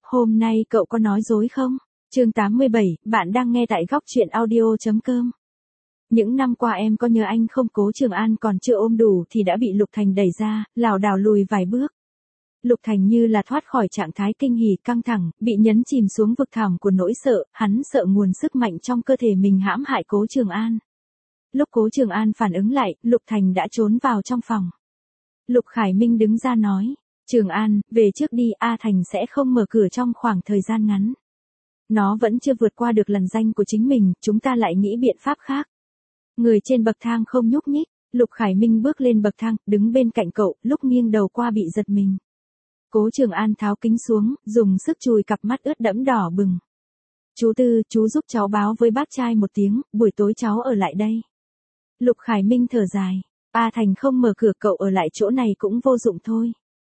Hôm nay cậu có nói dối không? Chương 87, bạn đang nghe tại góc truyện audio.com. Những năm qua em có nhớ anh không? Cố Trường An còn chưa ôm đủ thì đã bị Lục Thành đẩy ra, lảo đảo lùi vài bước. Lục Thành như là thoát khỏi trạng thái kinh hỉ căng thẳng, bị nhấn chìm xuống vực thẳm của nỗi sợ, hắn sợ nguồn sức mạnh trong cơ thể mình hãm hại Cố Trường An. Lúc Cố Trường An phản ứng lại, Lục Thành đã trốn vào trong phòng. Lục Khải Minh đứng ra nói, Trường An, về trước đi, A Thành sẽ không mở cửa trong khoảng thời gian ngắn. Nó vẫn chưa vượt qua được lằn ranh của chính mình, chúng ta lại nghĩ biện pháp khác. Người trên bậc thang không nhúc nhích, Lục Khải Minh bước lên bậc thang, đứng bên cạnh cậu, lúc nghiêng đầu qua bị giật mình. Cố Trường An tháo kính xuống, dùng sức chùi cặp mắt ướt đẫm đỏ bừng. Chú Tư, chú giúp cháu báo với bác trai một tiếng, buổi tối cháu ở lại đây. Lục Khải Minh thở dài, A Thành không mở cửa, cậu ở lại chỗ này cũng vô dụng thôi.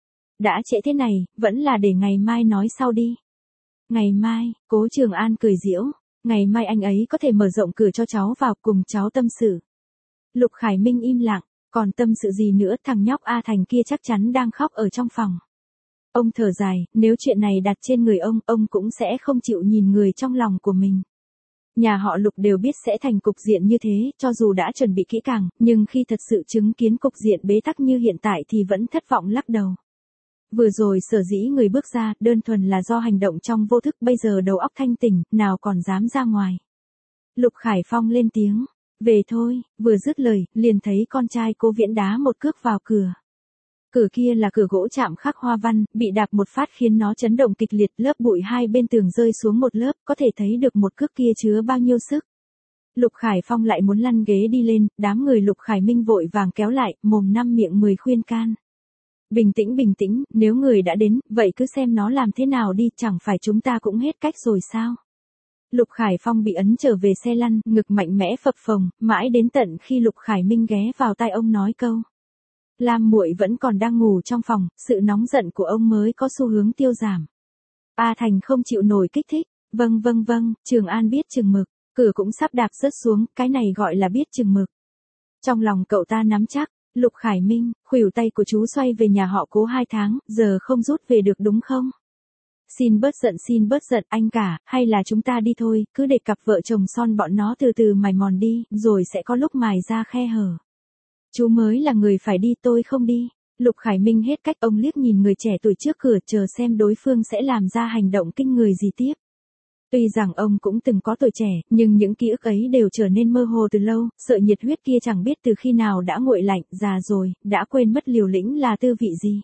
Đã trễ thế này, vẫn là để ngày mai nói sau đi. Ngày mai, Cố Trường An cười giễu, ngày mai anh ấy có thể mở rộng cửa cho cháu vào cùng cháu tâm sự. Lục Khải Minh im lặng, còn tâm sự gì nữa, thằng nhóc A Thành kia chắc chắn đang khóc ở trong phòng. Ông thở dài, nếu chuyện này đặt trên người ông cũng sẽ không chịu nhìn người trong lòng của mình. Nhà họ Lục đều biết sẽ thành cục diện như thế, cho dù đã chuẩn bị kỹ càng, nhưng khi thật sự chứng kiến cục diện bế tắc như hiện tại thì vẫn thất vọng lắc đầu. Vừa rồi sở dĩ người bước ra, đơn thuần là do hành động trong vô thức, bây giờ đầu óc thanh tỉnh, nào còn dám ra ngoài. Lục Khải Phong lên tiếng, về thôi, vừa dứt lời, liền thấy con trai Cố Viễn đá một cước vào cửa. Cửa kia là cửa gỗ chạm khắc hoa văn, bị đạp một phát khiến nó chấn động kịch liệt, lớp bụi hai bên tường rơi xuống một lớp, có thể thấy được một cước kia chứa bao nhiêu sức. Lục Khải Phong lại muốn lăn ghế đi lên, đám người Lục Khải Minh vội vàng kéo lại, mồm năm miệng mười khuyên can. Bình tĩnh, nếu người đã đến, vậy cứ xem nó làm thế nào đi, chẳng phải chúng ta cũng hết cách rồi sao? Lục Khải Phong bị ấn trở về xe lăn, ngực mạnh mẽ phập phồng, mãi đến tận khi Lục Khải Minh ghé vào tai ông nói câu. Lam muội vẫn còn đang ngủ trong phòng, sự nóng giận của ông mới có xu hướng tiêu giảm. A Thành không chịu nổi kích thích, vâng, Trường An biết chừng mực, cửa cũng sắp đạp rớt xuống, cái này gọi là biết chừng mực. Trong lòng cậu ta nắm chắc, Lục Khải Minh, khuỷu tay của chú xoay về nhà họ Cố 2 tháng, giờ không rút về được đúng không? Xin bớt giận anh cả, hay là chúng ta đi thôi, cứ để cặp vợ chồng son bọn nó từ từ mài mòn đi, rồi sẽ có lúc mài ra khe hở. Chú mới là người phải đi, tôi không đi. Lục Khải Minh hết cách, ông liếc nhìn người trẻ tuổi trước cửa chờ xem đối phương sẽ làm ra hành động kinh người gì tiếp. Tuy rằng ông cũng từng có tuổi trẻ, nhưng những ký ức ấy đều trở nên mơ hồ từ lâu, sợ nhiệt huyết kia chẳng biết từ khi nào đã nguội lạnh, già rồi, đã quên mất liều lĩnh là tư vị gì.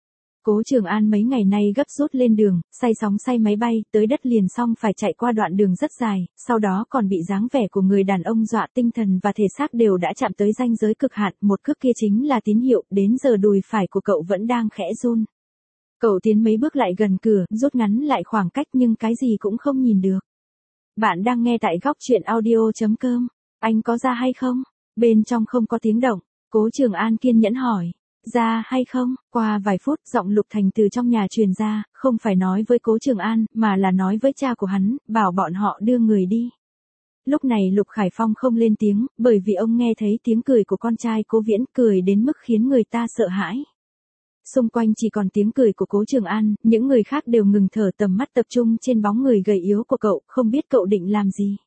Cố Trường An mấy ngày nay gấp rút lên đường, say máy bay, tới đất liền xong phải chạy qua đoạn đường rất dài, sau đó còn bị dáng vẻ của người đàn ông dọa, tinh thần và thể xác đều đã chạm tới ranh giới cực hạn, một cước kia chính là tín hiệu, đến giờ đùi phải của cậu vẫn đang khẽ run. Cậu tiến mấy bước lại gần cửa, rút ngắn lại khoảng cách nhưng cái gì cũng không nhìn được. Bạn đang nghe tại góc truyện audio.com, anh có ra hay không? Bên trong không có tiếng động, Cố Trường An kiên nhẫn hỏi. Ra hay không? Qua vài phút, giọng Lục Thành từ trong nhà truyền ra, không phải nói với Cố Trường An, mà là nói với cha của hắn, bảo bọn họ đưa người đi. Lúc này Lục Khải Phong không lên tiếng, bởi vì ông nghe thấy tiếng cười của con trai Cố Viễn, cười đến mức khiến người ta sợ hãi. Xung quanh chỉ còn tiếng cười của Cố Trường An, những người khác đều ngừng thở, tầm mắt tập trung trên bóng người gầy yếu của cậu, không biết cậu định làm gì.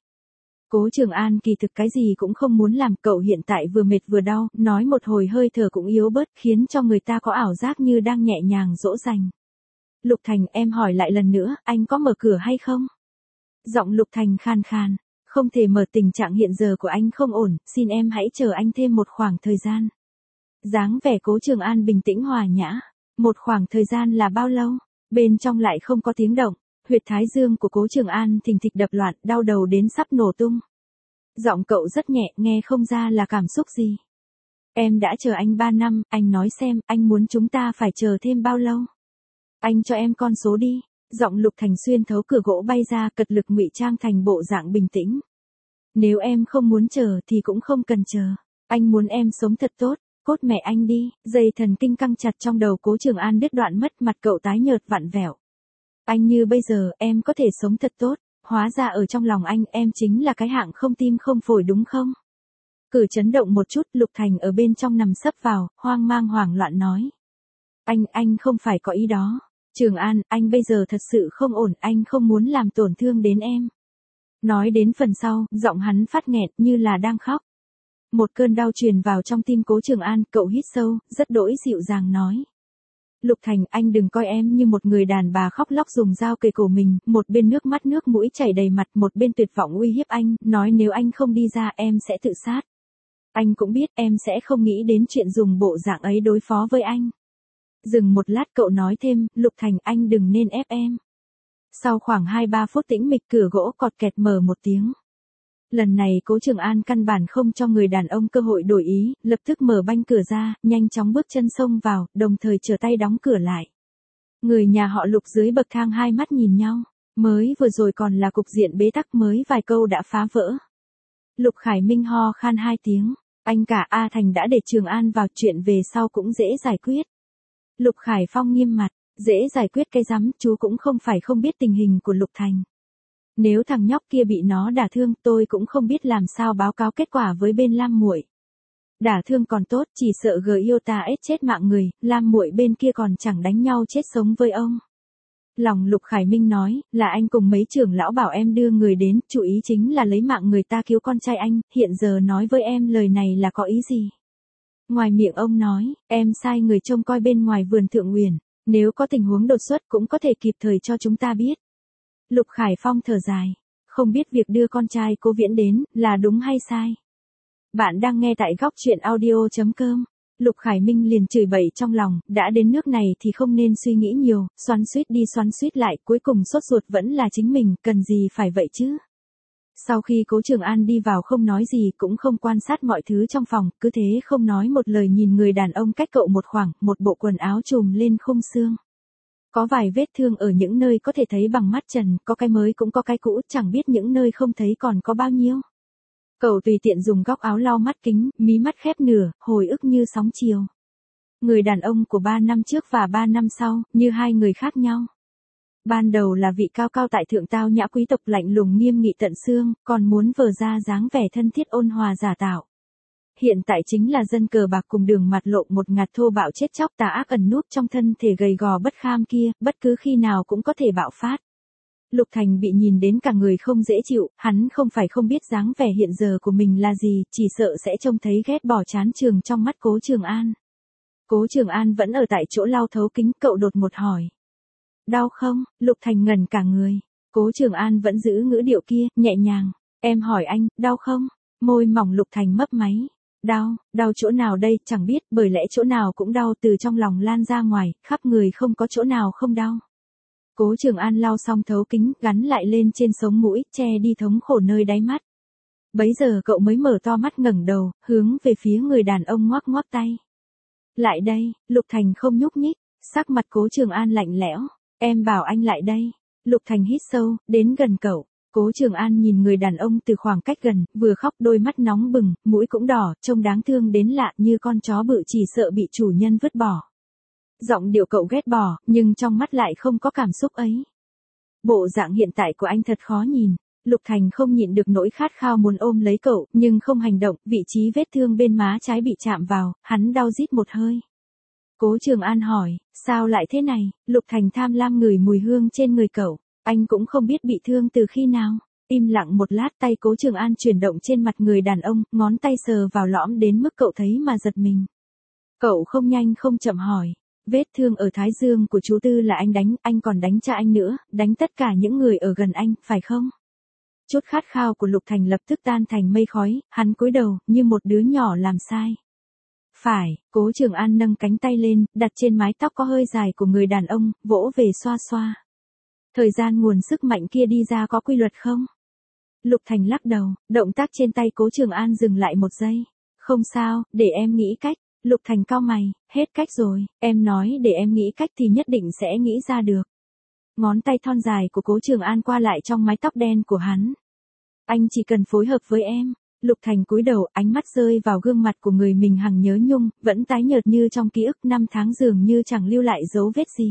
Cố Trường An kỳ thực cái gì cũng không muốn làm, cậu hiện tại vừa mệt vừa đau, nói một hồi hơi thở cũng yếu bớt, khiến cho người ta có ảo giác như đang nhẹ nhàng dỗ dành. Lục Thành, em hỏi lại lần nữa, anh có mở cửa hay không? Giọng Lục Thành khan khan, không thể mở, tình trạng hiện giờ của anh không ổn, xin em hãy chờ anh thêm một khoảng thời gian. Dáng vẻ Cố Trường An bình tĩnh hòa nhã, một khoảng thời gian là bao lâu? Bên trong lại không có tiếng động. Huyệt thái dương của Cố Trường An thình thịch đập loạn, đau đầu đến sắp nổ tung. Giọng cậu rất nhẹ, nghe không ra là cảm xúc gì. Em đã chờ anh 3 năm, anh nói xem, anh muốn chúng ta phải chờ thêm bao lâu? Anh cho em con số đi. Giọng Lục Thành xuyên thấu cửa gỗ bay ra, cật lực ngụy trang thành bộ dạng bình tĩnh. Nếu em không muốn chờ thì cũng không cần chờ. Anh muốn em sống thật tốt, cốt mẹ anh đi. Dây thần kinh căng chặt trong đầu Cố Trường An đứt đoạn mất, mặt cậu tái nhợt vặn vẹo. Anh như bây giờ, em có thể sống thật tốt, hóa ra ở trong lòng anh, em chính là cái hạng không tim không phổi đúng không? Cử chấn động một chút, Lục Thành ở bên trong nằm sấp vào, hoang mang hoảng loạn nói. Anh không phải có ý đó. Trường An, anh bây giờ thật sự không ổn, anh không muốn làm tổn thương đến em. Nói đến phần sau, giọng hắn phát nghẹn như là đang khóc. Một cơn đau truyền vào trong tim Cố Trường An, cậu hít sâu, rất đỗi dịu dàng nói. Lục Thành, anh đừng coi em như một người đàn bà khóc lóc dùng dao kề cổ mình, một bên nước mắt nước mũi chảy đầy mặt, một bên tuyệt vọng uy hiếp anh, nói nếu anh không đi ra em sẽ tự sát. Anh cũng biết em sẽ không nghĩ đến chuyện dùng bộ dạng ấy đối phó với anh. Dừng một lát cậu nói thêm, Lục Thành anh đừng nên ép em. Sau khoảng 2-3 phút tĩnh mịch cửa gỗ cọt kẹt mở một tiếng. Lần này Cố Trường An căn bản không cho người đàn ông cơ hội đổi ý, lập tức mở banh cửa ra, nhanh chóng bước chân xông vào, đồng thời trở tay đóng cửa lại. Người nhà họ Lục dưới bậc thang hai mắt nhìn nhau, mới vừa rồi còn là cục diện bế tắc mới vài câu đã phá vỡ. Lục Khải Minh ho khan 2 tiếng, anh cả A Thành đã để Trường An vào, chuyện về sau cũng dễ giải quyết. Lục Khải Phong nghiêm mặt, dễ giải quyết cái rắm, chú cũng không phải không biết tình hình của Lục Thành. Nếu thằng nhóc kia bị nó đả thương, tôi cũng không biết làm sao báo cáo kết quả với bên Lam muội. Đả thương còn tốt, chỉ sợ Iota chết mạng người, Lam muội bên kia còn chẳng đánh nhau chết sống với ông. Lòng Lục Khải Minh nói, là anh cùng mấy trưởng lão bảo em đưa người đến, chủ ý chính là lấy mạng người ta cứu con trai anh, hiện giờ nói với em lời này là có ý gì? Ngoài miệng ông nói, em sai người trông coi bên ngoài vườn Thượng Uyển, nếu có tình huống đột xuất cũng có thể kịp thời cho chúng ta biết. Lục Khải Phong thở dài, không biết việc đưa con trai Cố Viễn đến là đúng hay sai. Bạn đang nghe tại góc truyện audio.com. Lục Khải Minh liền chửi bậy trong lòng, đã đến nước này thì không nên suy nghĩ nhiều, xoắn xuýt đi xoắn xuýt lại, cuối cùng sốt ruột vẫn là chính mình, cần gì phải vậy chứ. Sau khi Cố Trường An đi vào không nói gì cũng không quan sát mọi thứ trong phòng, cứ thế không nói một lời nhìn người đàn ông cách cậu một khoảng, một bộ quần áo trùm lên khung xương. Có vài vết thương ở những nơi có thể thấy bằng mắt trần, có cái mới cũng có cái cũ, chẳng biết những nơi không thấy còn có bao nhiêu. Cậu tùy tiện dùng góc áo lau mắt kính, mí mắt khép nửa, hồi ức như sóng chiều. Người đàn ông của 3 năm trước và 3 năm sau, như hai người khác nhau. Ban đầu là vị cao cao tại thượng tao nhã quý tộc lạnh lùng nghiêm nghị tận xương, còn muốn vờ ra dáng vẻ thân thiết ôn hòa giả tạo. Hiện tại chính là dân cờ bạc cùng đường mặt lộ một ngạt thô bạo chết chóc tà ác ẩn núp trong thân thể gầy gò bất kham kia, bất cứ khi nào cũng có thể bạo phát. Lục Thành bị nhìn đến cả người không dễ chịu, hắn không phải không biết dáng vẻ hiện giờ của mình là gì, chỉ sợ sẽ trông thấy ghét bỏ chán trường trong mắt Cố Trường An. Cố Trường An vẫn ở tại chỗ lau thấu kính, cậu đột ngột hỏi. Đau không? Lục Thành ngẩn cả người. Cố Trường An vẫn giữ ngữ điệu kia, nhẹ nhàng. Em hỏi anh, đau không? Môi mỏng Lục Thành mấp máy. Đau chỗ nào đây, chẳng biết, bởi lẽ chỗ nào cũng đau, từ trong lòng lan ra ngoài, khắp người không có chỗ nào không đau. Cố Trường An lau xong thấu kính, gắn lại lên trên sống mũi, che đi thống khổ nơi đáy mắt. Bấy giờ cậu mới mở to mắt ngẩng đầu, hướng về phía người đàn ông ngoắc ngoắc tay. Lại đây, Lục Thành không nhúc nhích, sắc mặt Cố Trường An lạnh lẽo. Em bảo anh lại đây. Lục Thành hít sâu, đến gần cậu. Cố Trường An nhìn người đàn ông từ khoảng cách gần, vừa khóc đôi mắt nóng bừng, mũi cũng đỏ, trông đáng thương đến lạ như con chó bự chỉ sợ bị chủ nhân vứt bỏ. Giọng điệu cậu ghét bỏ, nhưng trong mắt lại không có cảm xúc ấy. Bộ dạng hiện tại của anh thật khó nhìn. Lục Thành không nhịn được nỗi khát khao muốn ôm lấy cậu, nhưng không hành động, vị trí vết thương bên má trái bị chạm vào, hắn đau rít một hơi. Cố Trường An hỏi, sao lại thế này? Lục Thành tham lam ngửi mùi hương trên người cậu, anh cũng không biết bị thương từ khi nào. Im lặng một lát, tay Cố Trường An chuyển động trên mặt người đàn ông, ngón tay sờ vào lõm đến mức cậu thấy mà giật mình. Cậu không nhanh không chậm hỏi, vết thương ở thái dương của chú Tư là anh còn đánh cha anh nữa, đánh tất cả những người ở gần anh, phải không? Chút khát khao của Lục Thành lập tức tan thành mây khói, hắn cúi đầu, như một đứa nhỏ làm sai. Phải, Cố Trường An nâng cánh tay lên, đặt trên mái tóc có hơi dài của người đàn ông, vỗ về xoa xoa. Thời gian nguồn sức mạnh kia đi ra có quy luật không? Lục Thành lắc đầu, động tác trên tay Cố Trường An dừng lại một giây. Không sao, để em nghĩ cách. Lục Thành cau mày, hết cách rồi, em nói để em nghĩ cách thì nhất định sẽ nghĩ ra được. Ngón tay thon dài của Cố Trường An qua lại trong mái tóc đen của hắn. Anh chỉ cần phối hợp với em. Lục Thành cúi đầu, ánh mắt rơi vào gương mặt của người mình hằng nhớ nhung, vẫn tái nhợt như trong ký ức, 5 tháng dường như chẳng lưu lại dấu vết gì.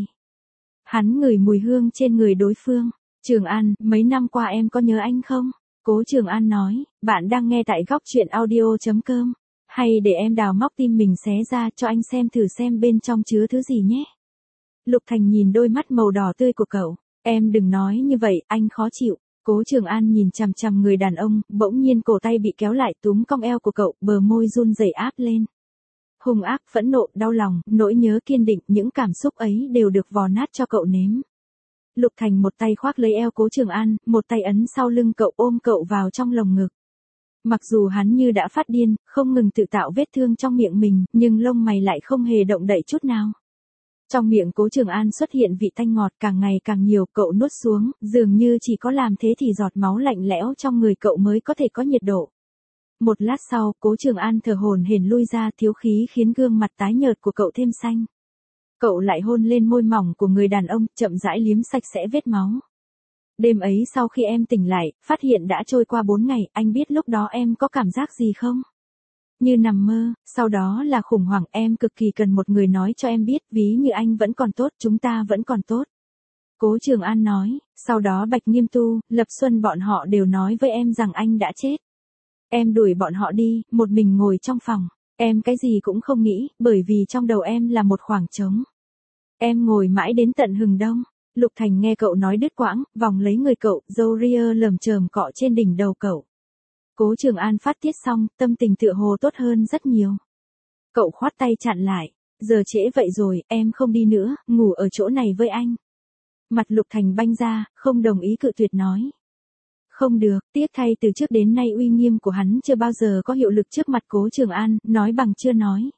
Hắn ngửi mùi hương trên người đối phương. Trường An, mấy năm qua em có nhớ anh không? Cố Trường An nói, bạn đang nghe tại góc truyện audio.com. Hay để em đào móc tim mình xé ra cho anh xem thử xem bên trong chứa thứ gì nhé. Lục Thành nhìn đôi mắt màu đỏ tươi của cậu. Em đừng nói như vậy, anh khó chịu. Cố Trường An nhìn chằm chằm người đàn ông, bỗng nhiên cổ tay bị kéo lại túm cong eo của cậu, bờ môi run rẩy áp lên. Hung ác, phẫn nộ, đau lòng, nỗi nhớ kiên định, những cảm xúc ấy đều được vò nát cho cậu nếm. Lục Thành một tay khoác lấy eo Cố Trường An, một tay ấn sau lưng cậu ôm cậu vào trong lồng ngực. Mặc dù hắn như đã phát điên, không ngừng tự tạo vết thương trong miệng mình, nhưng lông mày lại không hề động đậy chút nào. Trong miệng Cố Trường An xuất hiện vị tanh ngọt càng ngày càng nhiều, cậu nuốt xuống, dường như chỉ có làm thế thì giọt máu lạnh lẽo trong người cậu mới có thể có nhiệt độ. Một lát sau, Cố Trường An thở hổn hển lui ra, thiếu khí khiến gương mặt tái nhợt của cậu thêm xanh. Cậu lại hôn lên môi mỏng của người đàn ông, chậm rãi liếm sạch sẽ vết máu. Đêm ấy sau khi em tỉnh lại, phát hiện đã trôi qua 4 ngày, anh biết lúc đó em có cảm giác gì không? Như nằm mơ, sau đó là khủng hoảng, em cực kỳ cần một người nói cho em biết, ví như anh vẫn còn tốt, chúng ta vẫn còn tốt. Cố Trường An nói, sau đó Bạch Nghiêm Tu, Lập Xuân bọn họ đều nói với em rằng anh đã chết. Em đuổi bọn họ đi, một mình ngồi trong phòng. Em cái gì cũng không nghĩ, bởi vì trong đầu em là một khoảng trống. Em ngồi mãi đến tận hừng đông. Lục Thành nghe cậu nói đứt quãng, vòng lấy người cậu, râu ria lởm chởm cọ trên đỉnh đầu cậu. Cố Trường An phát tiết xong, tâm tình tựa hồ tốt hơn rất nhiều. Cậu khoát tay chặn lại. Giờ trễ vậy rồi, em không đi nữa, ngủ ở chỗ này với anh. Mặt Lục Thành banh ra, không đồng ý cự tuyệt nói. Không được, tiếc thay từ trước đến nay uy nghiêm của hắn chưa bao giờ có hiệu lực trước mặt Cố Trường An, nói bằng chưa nói.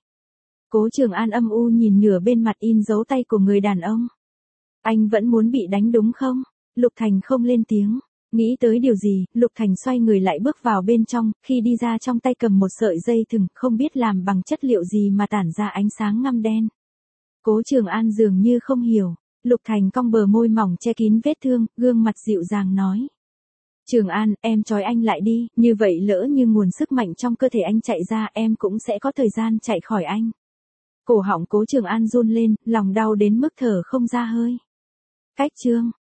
Cố Trường An âm u nhìn nửa bên mặt in dấu tay của người đàn ông. Anh vẫn muốn bị đánh đúng không? Lục Thành không lên tiếng. Nghĩ tới điều gì, Lục Thành xoay người lại bước vào bên trong, khi đi ra trong tay cầm một sợi dây thừng, không biết làm bằng chất liệu gì mà tản ra ánh sáng ngăm đen. Cố Trường An dường như không hiểu. Lục Thành cong bờ môi mỏng che kín vết thương, gương mặt dịu dàng nói. Trường An, em trói anh lại đi, như vậy lỡ như nguồn sức mạnh trong cơ thể anh chạy ra, em cũng sẽ có thời gian chạy khỏi anh. Cổ họng Cố Trường An run lên, lòng đau đến mức thở không ra hơi. Cách chương